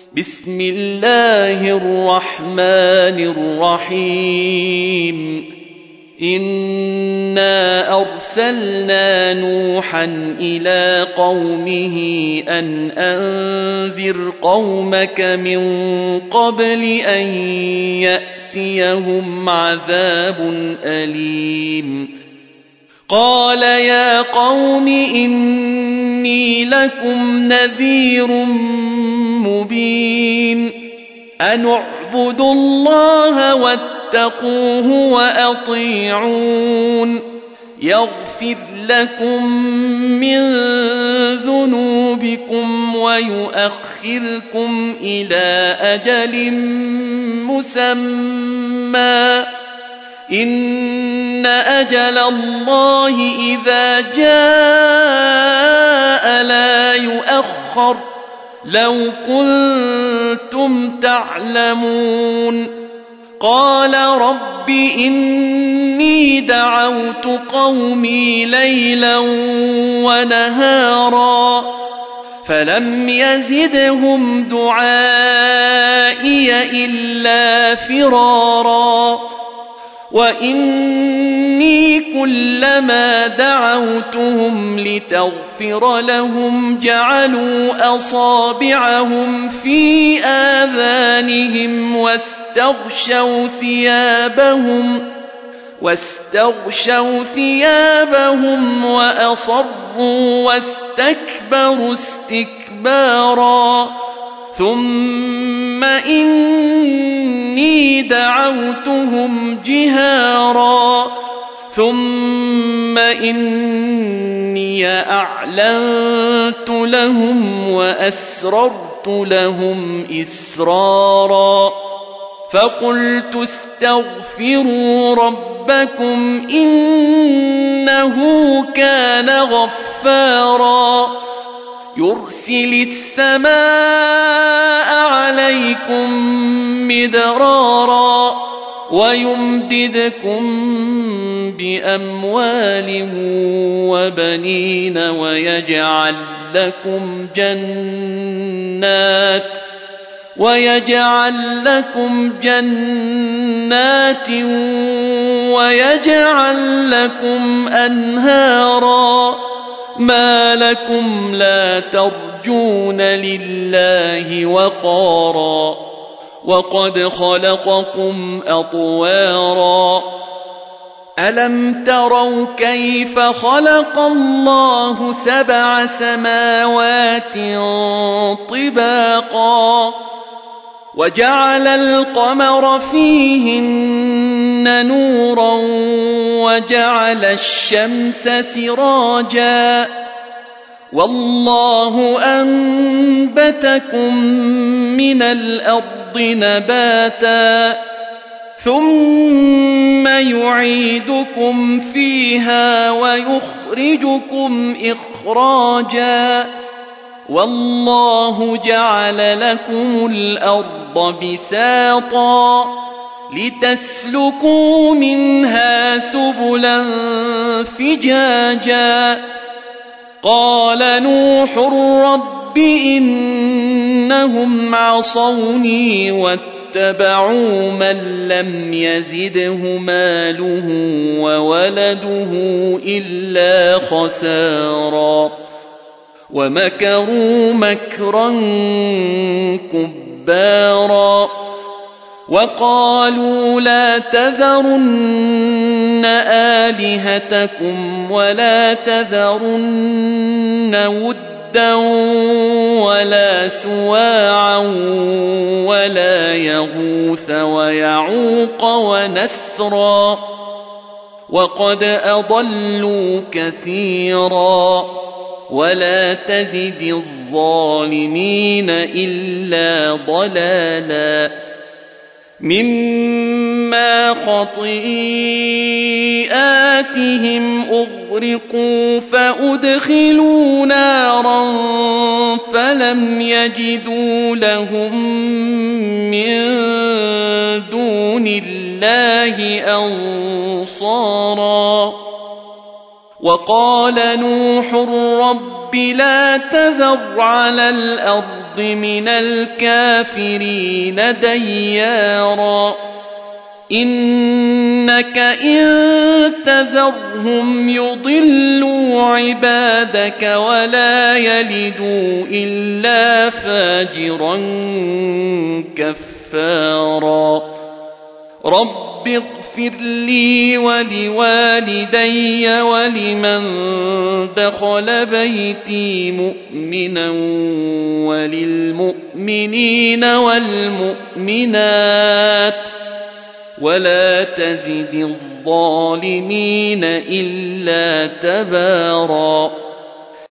بسم الله الرحمن الرحيم إنا أرسلنا نوحا إلى قومه أن أنذر قومك من قبل أن يأتيهم عذاب أليم قال يا قوم إني لكم نذير مبين أن اعبدوا الله واتقوه وأطيعون يغفر لكم من ذنوبكم ويؤخركم إلى أجل مسمى إن أجل الله إذا جاء لا يؤخر لو كنتم تعلمون قال رب إني دعوت قومي ليلا ونهارا فلم يزدهم دعائي إلا فرارا وإني كلما دعوتهم لتغفر لهم جعلوا أصابعهم في آذانهم واستغشوا ثيابهم وأصروا واستكبروا استكبارا ثم إني دعوتهم جهارا ثم إني أعلنت لهم وأسررت لهم إسرارا فقلت استغفروا ربكم إنه كان غفارا يرسل السماء عليكم مدرارا ويمددكم بأموال وبنين ويجعل لكم جنات ويجعل لكم أنهارا ما لكم لا ترجون لله وقارا وقد خلقكم أطوارا ألم تروا كيف خلق الله 7 سماوات طباقا وجعل القمر فيهن نورا وجعل الشمس سراجا والله أنبتكم من الأرض نباتا ثم يعيدكم فيها ويخرجكم إخراجا والله جعل لكم الأرض بساطا لتسلكوا منها سبلا فجاجا قال نوح رب إنهم عصوني واتبعوا من لم يزده ماله وولده إلا خسارا ومكروا مكرا كبارا وقالوا لا تذرن آلهتكم ولا تذرن ودا ولا سواعا ولا يغوث ويعوق ونسرا وقد أضلوا كثيرا ولا تزد الظالمين إلا ضلالا مما خطيئاتهم أغرقوا فأدخلوا نارا فلم يجدوا لهم من دون الله أنصارا وقال نوح رب لا تذر على الأرض من الكافرين ديارا إنك إن تذرهم يضلوا عبادك ولا يلدوا إلا فاجرا كفارا رب اغفر لي ولوالدي ولمن دخل بيتي مؤمنا وللمؤمنين والمؤمنات ولا تزد الظالمين إلا تبارا